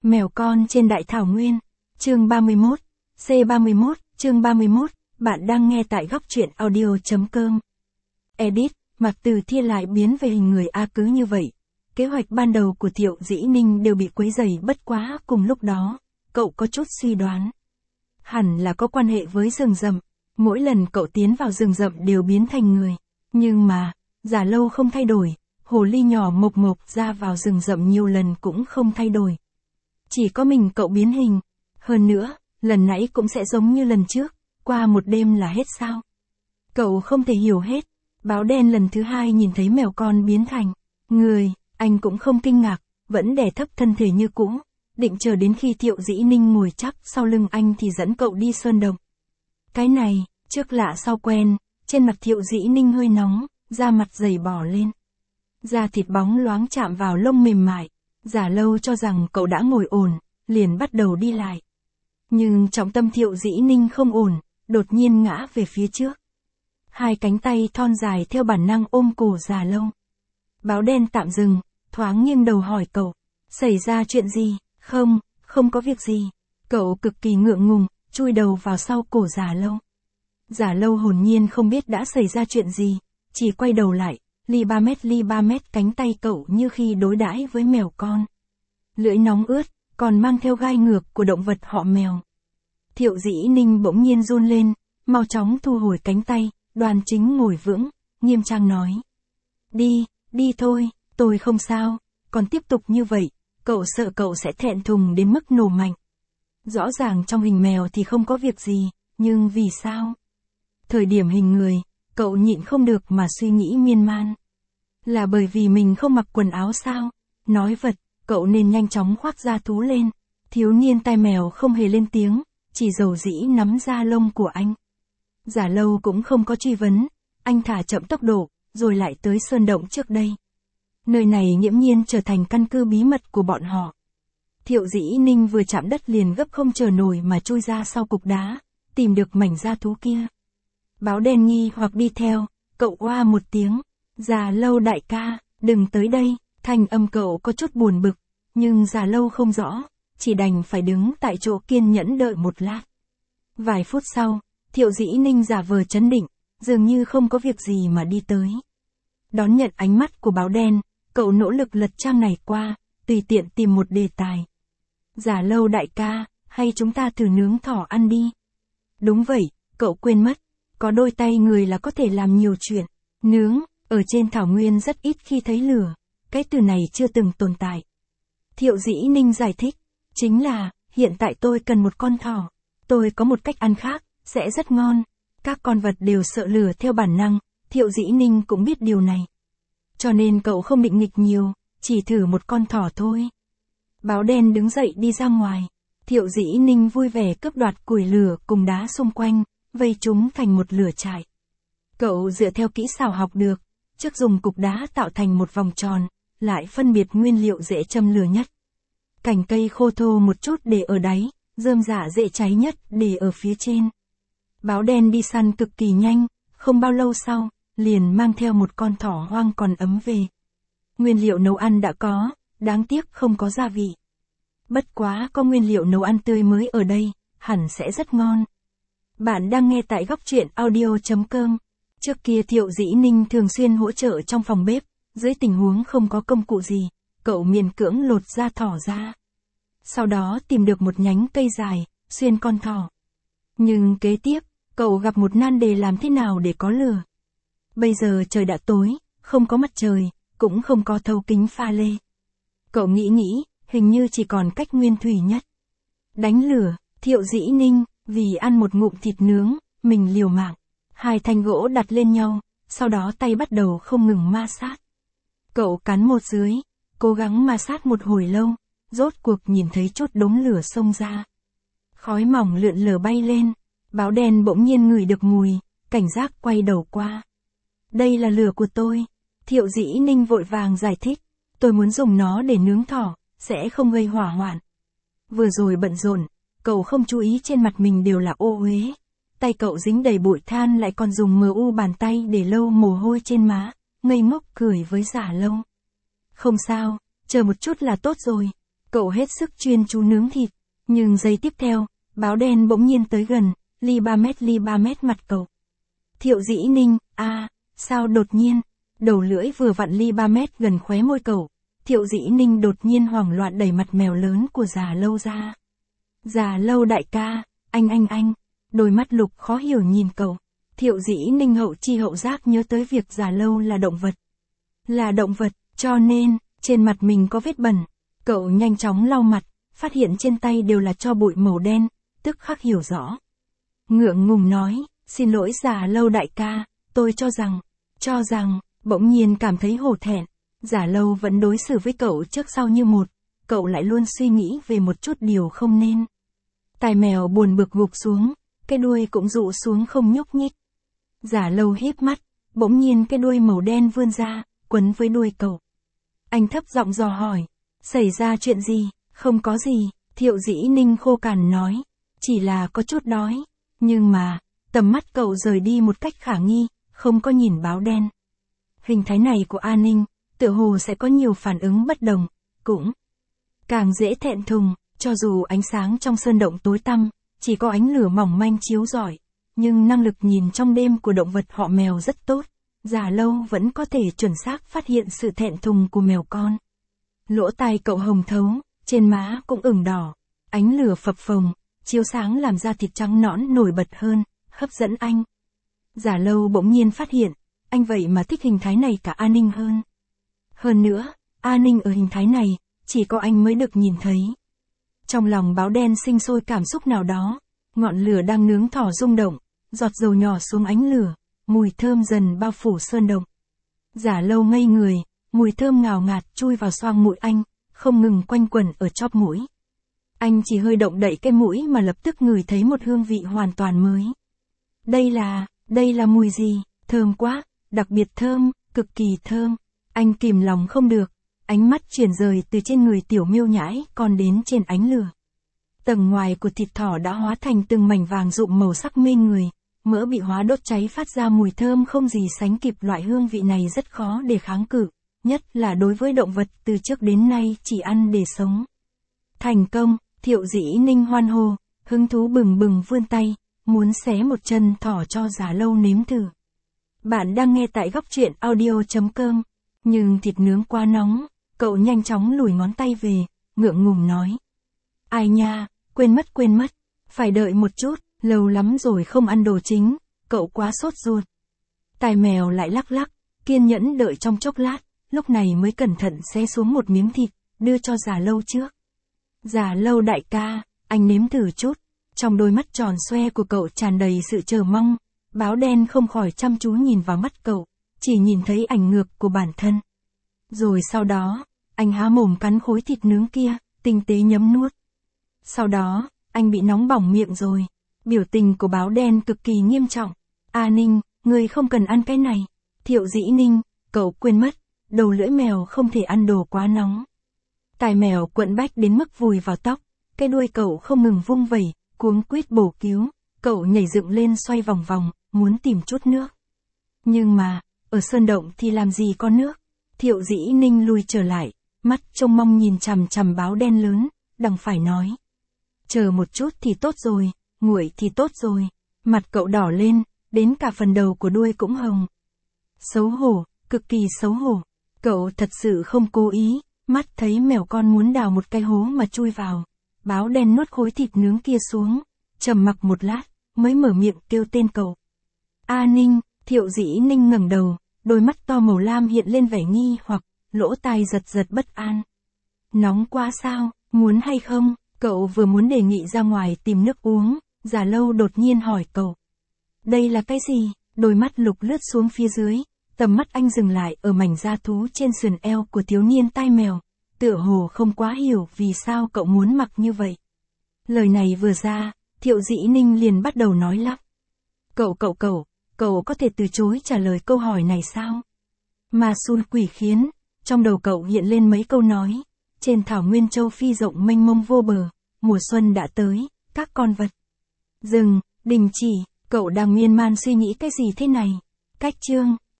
Mèo con trên đại thảo nguyên. Chương 31. C31, chương 31. Bạn đang nghe tại góc truyện audio.com. Edit, Mạc Từ Thiên lại biến về hình người cứ như vậy. Kế hoạch ban đầu của Thiệu Dĩ Ninh đều bị quấy rầy, bất quá cùng lúc đó, cậu có chút suy đoán. Hẳn là có quan hệ với rừng rậm. Mỗi lần cậu tiến vào rừng rậm đều biến thành người. Nhưng mà, Giả Lâu không thay đổi. Hồ ly nhỏ Mộc Mộc ra vào rừng rậm nhiều lần cũng không thay đổi. Chỉ có mình cậu biến hình. Hơn nữa, lần nãy cũng sẽ giống như lần trước, qua một đêm là hết sao? Cậu không thể hiểu hết. Báo đen lần thứ hai nhìn thấy mèo con biến thành người, anh cũng không kinh ngạc, vẫn đè thấp thân thể như cũ, định chờ đến khi Thiệu Dĩ Ninh ngồi chắc sau lưng anh thì dẫn cậu đi sơn động. Cái này, trước lạ sau quen, trên mặt Thiệu Dĩ Ninh hơi nóng, da mặt dày bò lên. Da thịt bóng loáng chạm vào lông mềm mại. Giả Lâu cho rằng cậu đã ngồi ổn, liền bắt đầu đi lại. Nhưng trọng tâm Thiệu Dĩ Ninh không ổn, đột nhiên ngã về phía trước. Hai cánh tay thon dài theo bản năng ôm cổ Giả Lâu. Báo đen tạm dừng, thoáng nghiêng đầu hỏi cậu, xảy ra chuyện gì? Không có việc gì. Cậu cực kỳ ngượng ngùng, chui đầu vào sau cổ Giả Lâu. Giả Lâu hồn nhiên không biết đã xảy ra chuyện gì, chỉ quay đầu lại. Ly 3 mét cánh tay cậu như khi đối đãi với mèo con. Lưỡi nóng ướt, còn mang theo gai ngược của động vật họ mèo. Thiệu Dĩ Ninh bỗng nhiên run lên, mau chóng thu hồi cánh tay, Đoan Chính ngồi vững, nghiêm trang nói. Đi thôi, tôi không sao, còn tiếp tục như vậy, cậu sợ cậu sẽ thẹn thùng đến mức nổ mạnh. Rõ ràng trong hình mèo thì không có việc gì, nhưng vì sao? Thời điểm hình người, cậu nhịn không được mà suy nghĩ miên man. Là bởi vì mình không mặc quần áo sao? Nói vật, cậu nên nhanh chóng khoác da thú lên. Thiếu niên tai mèo không hề lên tiếng, chỉ dầu dĩ nắm da lông của anh. Giả Lâu cũng không có truy vấn, anh thả chậm tốc độ, rồi lại tới sơn động trước đây. Nơi này nghiễm nhiên trở thành căn cứ bí mật của bọn họ. Thiệu Dĩ Ninh vừa chạm đất liền gấp không chờ nổi mà chui ra sau cục đá, tìm được mảnh da thú kia. Báo đen nghi hoặc đi theo, cậu oa một tiếng, Giả Lâu đại ca, đừng tới đây, thanh âm cậu có chút buồn bực, nhưng Giả Lâu không rõ, chỉ đành phải đứng tại chỗ kiên nhẫn đợi một lát. Vài phút sau, Thiệu Dĩ Ninh giả vờ trấn định, dường như không có việc gì mà đi tới. Đón nhận ánh mắt của báo đen, cậu nỗ lực lật trang này qua, tùy tiện tìm một đề tài. Giả Lâu đại ca, hay chúng ta thử nướng thỏ ăn đi. Đúng vậy, cậu quên mất. Có đôi tay người là có thể làm nhiều chuyện. Nướng, ở trên thảo nguyên rất ít khi thấy lửa. Cái từ này chưa từng tồn tại. Thiệu Dĩ Ninh giải thích. Chính là, hiện tại tôi cần một con thỏ. Tôi có một cách ăn khác, sẽ rất ngon. Các con vật đều sợ lửa theo bản năng. Thiệu Dĩ Ninh cũng biết điều này. Cho nên cậu không định nghịch nhiều, chỉ thử một con thỏ thôi. Báo đen đứng dậy đi ra ngoài. Thiệu Dĩ Ninh vui vẻ cướp đoạt củi lửa cùng đá xung quanh, vây chúng thành một lửa trại. Cậu dựa theo kỹ xảo học được, trước dùng cục đá tạo thành một vòng tròn, lại phân biệt nguyên liệu dễ châm lửa nhất. Cành cây khô thô một chút để ở đáy, rơm rạ dễ cháy nhất để ở phía trên. Báo đen đi săn cực kỳ nhanh, không bao lâu sau, liền mang theo một con thỏ hoang còn ấm về. Nguyên liệu nấu ăn đã có, đáng tiếc không có gia vị. Bất quá có nguyên liệu nấu ăn tươi mới ở đây, hẳn sẽ rất ngon. Bạn đang nghe tại góc truyện audio.com. Trước kia Thiệu Dĩ Ninh thường xuyên hỗ trợ trong phòng bếp, dưới tình huống không có công cụ gì, cậu miễn cưỡng lột da thỏ ra. Sau đó tìm được một nhánh cây dài, xuyên con thỏ. Nhưng kế tiếp, cậu gặp một nan đề làm thế nào để có lửa. Bây giờ trời đã tối, không có mặt trời, cũng không có thấu kính pha lê. Cậu nghĩ, hình như chỉ còn cách nguyên thủy nhất. Đánh lửa, Thiệu Dĩ Ninh, vì ăn một ngụm thịt nướng, mình liều mạng. Hai thanh gỗ đặt lên nhau, sau đó tay bắt đầu không ngừng ma sát. Cậu cắn một dưới, cố gắng ma sát một hồi lâu, rốt cuộc nhìn thấy chút đống lửa xông ra. Khói mỏng lượn lờ bay lên, báo đen bỗng nhiên ngửi được mùi, cảnh giác quay đầu qua. Đây là lửa của tôi. Thiệu Dĩ Ninh vội vàng giải thích, tôi muốn dùng nó để nướng thỏ, sẽ không gây hỏa hoạn. Vừa rồi bận rộn, cậu không chú ý trên mặt mình đều là ô uế. Tay cậu dính đầy bụi than lại còn dùng bàn tay để lau mồ hôi trên má, ngây ngốc cười với Giả Lâu. Không sao, chờ một chút là tốt rồi. Cậu hết sức chuyên chú nướng thịt, nhưng giây tiếp theo, báo đen bỗng nhiên tới gần, ly 3 mét mặt cậu. Thiệu Dĩ Ninh, sao đột nhiên, đầu lưỡi vừa vặn ly 3 mét gần khóe môi cậu, Thiệu Dĩ Ninh đột nhiên hoảng loạn đẩy mặt mèo lớn của Già Lâu ra. Già Lâu đại ca, anh, đôi mắt Lục khó hiểu nhìn cậu. Thiệu Dĩ Ninh hậu chi hậu giác nhớ tới việc Già Lâu là động vật. Là động vật, cho nên, trên mặt mình có vết bẩn. Cậu nhanh chóng lau mặt, phát hiện trên tay đều là tro bụi màu đen, tức khắc hiểu rõ. Ngượng ngùng nói, xin lỗi Già Lâu đại ca, tôi cho rằng, bỗng nhiên cảm thấy hổ thẹn. Già Lâu vẫn đối xử với cậu trước sau như một, cậu lại luôn suy nghĩ về một chút điều không nên. Tai mèo buồn bực gục xuống, cái đuôi cũng rụ xuống không nhúc nhích. Già Lâu híp mắt, bỗng nhiên cái đuôi màu đen vươn ra, quấn với đuôi cậu. Anh thấp giọng dò hỏi, xảy ra chuyện gì? Không có gì, Thiệu Dĩ Ninh khô cằn nói, chỉ là có chút đói. Nhưng mà, tầm mắt cậu rời đi một cách khả nghi, không có nhìn báo đen. Hình thái này của A Ninh, tựa hồ sẽ có nhiều phản ứng bất đồng, cũng càng dễ thẹn thùng, cho dù ánh sáng trong sơn động tối tăm, chỉ có ánh lửa mỏng manh chiếu rọi, nhưng năng lực nhìn trong đêm của động vật họ mèo rất tốt, Già Lâu vẫn có thể chuẩn xác phát hiện sự thẹn thùng của mèo con. Lỗ tai cậu hồng thấu, trên má cũng ửng đỏ, ánh lửa phập phồng, chiếu sáng làm da thịt trắng nõn nổi bật hơn, hấp dẫn anh. Già Lâu bỗng nhiên phát hiện, anh vậy mà thích hình thái này cả A Ninh hơn. Hơn nữa, A Ninh ở hình thái này, chỉ có anh mới được nhìn thấy. Trong lòng báo đen sinh sôi cảm xúc nào đó, ngọn lửa đang nướng thỏ rung động, giọt dầu nhỏ xuống ánh lửa, mùi thơm dần bao phủ sơn động. Già Lâu ngây người, mùi thơm ngào ngạt chui vào xoang mũi anh, không ngừng quanh quẩn ở chóp mũi. Anh chỉ hơi động đậy cái mũi mà lập tức ngửi thấy một hương vị hoàn toàn mới. Đây là mùi gì? Thơm quá, đặc biệt thơm, cực kỳ thơm. Anh kìm lòng không được, ánh mắt chuyển rời từ trên người tiểu miêu nhãi còn đến trên ánh lửa. Tầng ngoài của thịt thỏ đã hóa thành từng mảnh vàng rụm màu sắc mê người, mỡ bị hóa đốt cháy phát ra mùi thơm không gì sánh kịp. Loại hương vị này rất khó để kháng cự, nhất là đối với động vật từ trước đến nay chỉ ăn để sống. Thành công, Thiệu Dĩ Ninh hoan hô, hứng thú bừng bừng vươn tay, muốn xé một chân thỏ cho Già Lâu nếm thử. Bạn đang nghe tại góc truyện audio.com, nhưng thịt nướng quá nóng, cậu nhanh chóng lùi ngón tay về, ngượng ngùng nói. Ai nha, quên mất, phải đợi một chút, lâu lắm rồi không ăn đồ chính, cậu quá sốt ruột. Tai mèo lại lắc lắc, kiên nhẫn đợi trong chốc lát, lúc này mới cẩn thận xé xuống một miếng thịt, đưa cho Già Lâu trước. Già Lâu đại ca, anh nếm thử chút. Trong đôi mắt tròn xoe của cậu tràn đầy sự chờ mong, báo đen không khỏi chăm chú nhìn vào mắt cậu, chỉ nhìn thấy ảnh ngược của bản thân. Rồi sau đó, anh há mồm cắn khối thịt nướng kia, tinh tế nhấm nuốt. Sau đó, anh bị nóng bỏng miệng rồi. Biểu tình của báo đen cực kỳ nghiêm trọng. A Ninh, ngươi không cần ăn cái này. Thiệu Dĩ Ninh, cậu quên mất, đầu lưỡi mèo không thể ăn đồ quá nóng. Tai mèo quặn bách đến mức vùi vào tóc, cái đuôi cậu không ngừng vung vẩy, cuống quýt bổ cứu, cậu nhảy dựng lên xoay vòng vòng, muốn tìm chút nước. Nhưng mà, ở sơn động thì làm gì có nước. Thiệu Dĩ Ninh lùi trở lại, mắt trông mong nhìn chằm chằm báo đen lớn, đằng phải nói. Chờ một chút thì tốt rồi, nguội thì tốt rồi. Mặt cậu đỏ lên, đến cả phần đầu của đuôi cũng hồng. Xấu hổ, cực kỳ xấu hổ. Cậu thật sự không cố ý, mắt thấy mèo con muốn đào một cái hố mà chui vào. Báo đen nuốt khối thịt nướng kia xuống, trầm mặc một lát, mới mở miệng kêu tên cậu. A Ninh, Thiệu Dĩ Ninh ngẩng đầu, đôi mắt to màu lam hiện lên vẻ nghi hoặc, lỗ tai giật giật bất an. Nóng quá sao, muốn hay không? Cậu vừa muốn đề nghị ra ngoài tìm nước uống, Già Lâu đột nhiên hỏi cậu. Đây là cái gì? Đôi mắt Lục lướt xuống phía dưới, tầm mắt anh dừng lại ở mảnh da thú trên sườn eo của thiếu niên tai mèo, tựa hồ không quá hiểu vì sao cậu muốn mặc như vậy. Lời này vừa ra, Thiệu Dĩ Ninh liền bắt đầu nói lắp. Cậu có thể từ chối trả lời câu hỏi này sao? Mà xun quỷ khiến, trong đầu cậu hiện lên mấy câu nói. Trên thảo nguyên châu Phi rộng mênh mông vô bờ, mùa xuân đã tới, các con vật. Dừng, đình chỉ, cậu đang miên man suy nghĩ cái gì thế này? Cách chương.